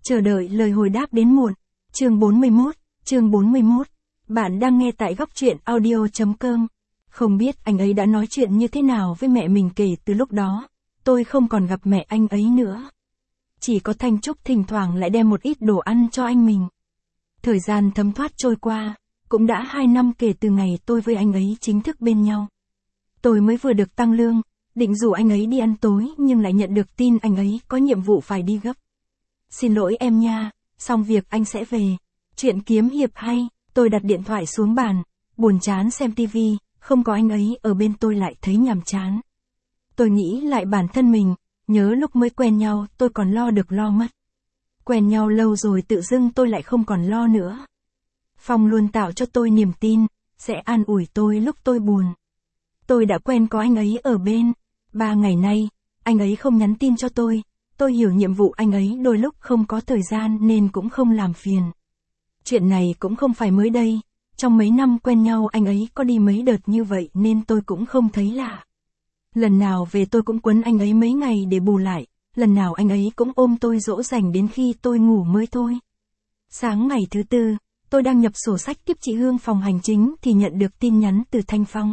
Chờ đợi lời hồi đáp đến muộn. Chương 41. Bạn đang nghe tại góc truyện audio.com. Không biết anh ấy đã nói chuyện như thế nào với mẹ mình kể từ lúc đó. Tôi không còn gặp mẹ anh ấy nữa. Chỉ có Thanh Trúc thỉnh thoảng lại đem một ít đồ ăn cho anh mình. Thời gian thấm thoát trôi qua, cũng đã 2 năm kể từ ngày tôi với anh ấy chính thức bên nhau. Tôi mới vừa được tăng lương, định rủ anh ấy đi ăn tối nhưng lại nhận được tin anh ấy có nhiệm vụ phải đi gấp. Xin lỗi em nha, xong việc anh sẽ về. Chuyện kiếm hiệp hay, tôi đặt điện thoại xuống bàn, buồn chán xem tivi, không có anh ấy ở bên tôi lại thấy nhàm chán. Tôi nghĩ lại bản thân mình, nhớ lúc mới quen nhau tôi còn lo được lo mất. Quen nhau lâu rồi tự dưng tôi lại không còn lo nữa. Phong luôn tạo cho tôi niềm tin, sẽ an ủi tôi lúc tôi buồn. Tôi đã quen có anh ấy ở bên. 3 ngày nay, anh ấy không nhắn tin cho tôi hiểu nhiệm vụ anh ấy đôi lúc không có thời gian nên cũng không làm phiền. Chuyện này cũng không phải mới đây, trong mấy năm quen nhau anh ấy có đi mấy đợt như vậy nên tôi cũng không thấy lạ. Lần nào về tôi cũng quấn anh ấy mấy ngày để bù lại, lần nào anh ấy cũng ôm tôi dỗ dành đến khi tôi ngủ mới thôi. Sáng ngày thứ Tư, tôi đang nhập sổ sách tiếp chị Hương phòng hành chính thì nhận được tin nhắn từ Thanh Phong.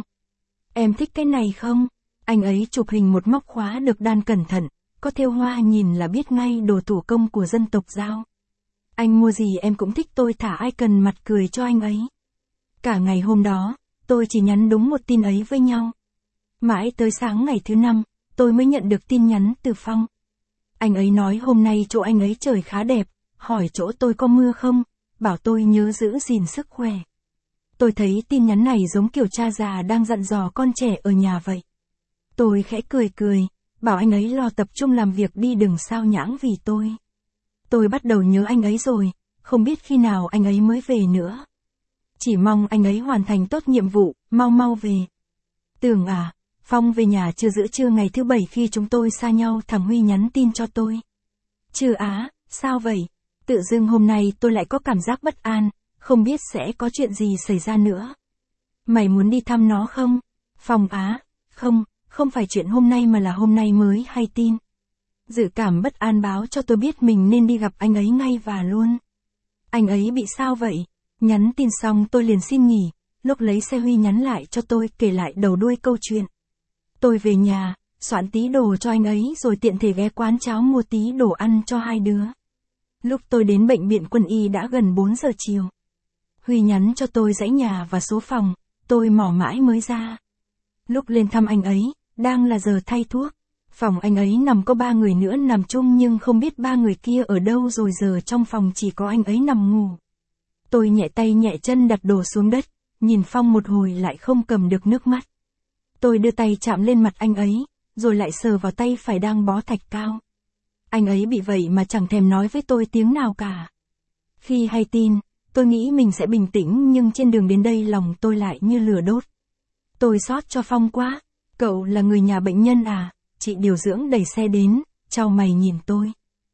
Em thích cái này không? Anh ấy chụp hình một móc khóa được đan cẩn thận, có thêu hoa nhìn là biết ngay đồ thủ công của dân tộc Dao. Anh mua gì em cũng thích, tôi thả icon mặt cười cho anh ấy. Cả ngày hôm đó, tôi chỉ nhắn đúng một tin ấy với nhau. Mãi tới sáng ngày thứ 5, tôi mới nhận được tin nhắn từ Phong. Anh ấy nói hôm nay chỗ anh ấy trời khá đẹp, hỏi chỗ tôi có mưa không, bảo tôi nhớ giữ gìn sức khỏe. Tôi thấy tin nhắn này giống kiểu cha già đang dặn dò con trẻ ở nhà vậy. Tôi khẽ cười, bảo anh ấy lo tập trung làm việc đi đừng sao nhãng vì tôi. Tôi bắt đầu nhớ anh ấy rồi, không biết khi nào anh ấy mới về nữa. Chỉ mong anh ấy hoàn thành tốt nhiệm vụ, mau về. Tưởng à, Phong về nhà chưa giữa trưa ngày thứ 7 khi chúng tôi xa nhau thằng Huy nhắn tin cho tôi. Chưa á, sao vậy? Tự dưng hôm nay tôi lại có cảm giác bất an, không biết sẽ có chuyện gì xảy ra nữa. Mày muốn đi thăm nó không? Phong á, không phải chuyện hôm nay mà là hôm nay mới hay tin. Dự cảm bất an báo cho tôi biết mình nên đi gặp anh ấy ngay và luôn. Anh ấy bị sao vậy? Nhắn tin xong tôi liền xin nghỉ, lúc lấy xe Huy nhắn lại cho tôi kể lại đầu đuôi câu chuyện. Tôi về nhà, soạn tí đồ cho anh ấy rồi tiện thể ghé quán cháo mua tí đồ ăn cho hai đứa. Lúc tôi đến bệnh viện Quân y đã gần 4 giờ chiều. Huy nhắn cho tôi dãy nhà và số phòng, tôi mò mãi mới ra. Lúc lên thăm anh ấy, đang là giờ thay thuốc. Phòng anh ấy nằm có 3 người nữa nằm chung nhưng không biết 3 người kia ở đâu rồi giờ trong phòng chỉ có anh ấy nằm ngủ. Tôi nhẹ tay nhẹ chân đặt đồ xuống đất, nhìn Phong một hồi lại không cầm được nước mắt. Tôi đưa tay chạm lên mặt anh ấy, rồi lại sờ vào tay phải đang bó thạch cao. Anh ấy bị vậy mà chẳng thèm nói với tôi tiếng nào cả. Khi hay tin, tôi nghĩ mình sẽ bình tĩnh nhưng trên đường đến đây lòng tôi lại như lửa đốt. Tôi xót cho Phong quá. Cậu là người nhà bệnh nhân à? Chị điều dưỡng đẩy xe đến, chau mày nhìn tôi.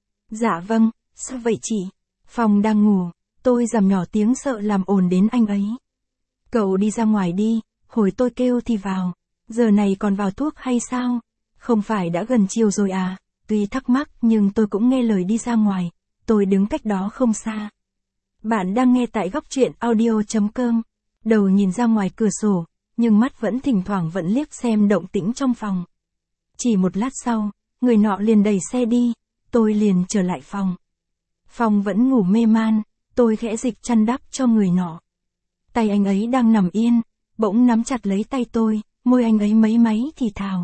Dạ vâng, sao vậy chị? Phong đang ngủ, tôi giảm nhỏ tiếng sợ làm ồn đến anh ấy. Cậu đi ra ngoài đi, hồi tôi kêu thì vào. Giờ này còn vào thuốc hay sao? Không phải đã gần chiều rồi à? Tuy thắc mắc nhưng tôi cũng nghe lời đi ra ngoài. Tôi đứng cách đó không xa. Bạn đang nghe tại góc truyện audio.com. Đầu nhìn ra ngoài cửa sổ, nhưng mắt vẫn thỉnh thoảng vẫn liếc xem động tĩnh trong phòng. Chỉ một lát sau, người nọ liền đẩy xe đi, tôi liền trở lại phòng. Phong vẫn ngủ mê man, tôi khẽ dịch chăn đắp cho người nọ. Tay anh ấy đang nằm yên, bỗng nắm chặt lấy tay tôi, môi anh ấy mấy máy thì thào.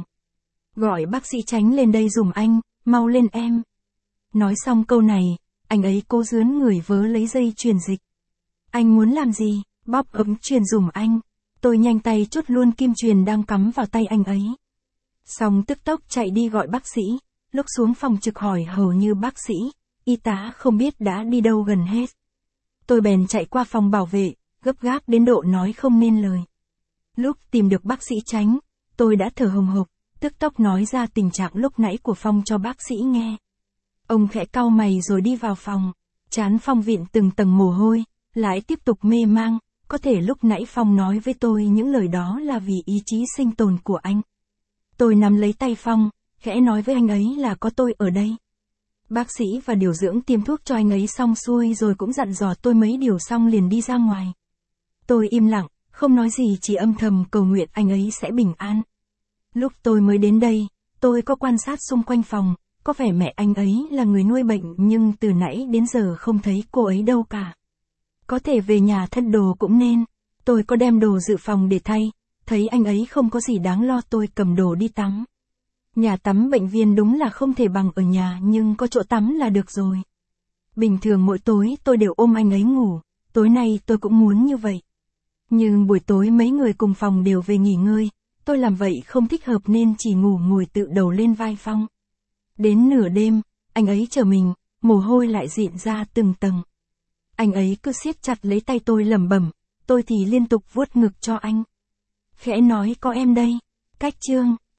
Gọi bác sĩ Tránh lên đây giùm anh, mau lên em. Nói xong câu này, anh ấy cố rướn người vớ lấy dây truyền dịch. Anh muốn làm gì? Bóp ấm truyền giùm anh. Tôi nhanh tay chốt luôn kim truyền đang cắm vào tay anh ấy. Xong tức tốc chạy đi gọi bác sĩ, lúc xuống phòng trực hỏi hầu như bác sĩ, y tá không biết đã đi đâu gần hết. Tôi bèn chạy qua phòng bảo vệ, gấp gáp đến độ nói không nên lời. Lúc tìm được bác sĩ Tránh, tôi đã thở hồng hộc, tức tốc nói ra tình trạng lúc nãy của Phong cho bác sĩ nghe. Ông khẽ cau mày rồi đi vào phòng, trán Phong vịn từng tầng mồ hôi, lại tiếp tục mê mang. Có thể lúc nãy Phong nói với tôi những lời đó là vì ý chí sinh tồn của anh. Tôi nắm lấy tay Phong, khẽ nói với anh ấy là có tôi ở đây. Bác sĩ và điều dưỡng tiêm thuốc cho anh ấy xong xuôi rồi cũng dặn dò tôi mấy điều xong liền đi ra ngoài. Tôi im lặng, không nói gì, chỉ âm thầm cầu nguyện anh ấy sẽ bình an. Lúc tôi mới đến đây, tôi có quan sát xung quanh phòng, có vẻ mẹ anh ấy là người nuôi bệnh nhưng từ nãy đến giờ không thấy cô ấy đâu cả. Có thể về nhà thay đồ cũng nên. Tôi có đem đồ dự phòng để thay, thấy anh ấy không có gì đáng lo tôi cầm đồ đi tắm. Nhà tắm bệnh viện đúng là không thể bằng ở nhà nhưng có chỗ tắm là được rồi. Bình thường mỗi tối tôi đều ôm anh ấy ngủ, tối nay tôi cũng muốn như vậy. Nhưng buổi tối mấy người cùng phòng đều về nghỉ ngơi, tôi làm vậy không thích hợp nên chỉ ngủ ngồi tự đầu lên vai Phong. Đến nửa đêm, anh ấy chờ mình, mồ hôi lại rịn ra từng tầng. Anh ấy cứ siết chặt lấy tay tôi lẩm bẩm, tôi thì liên tục vuốt ngực cho anh. Khẽ nói có em đây, cách chương.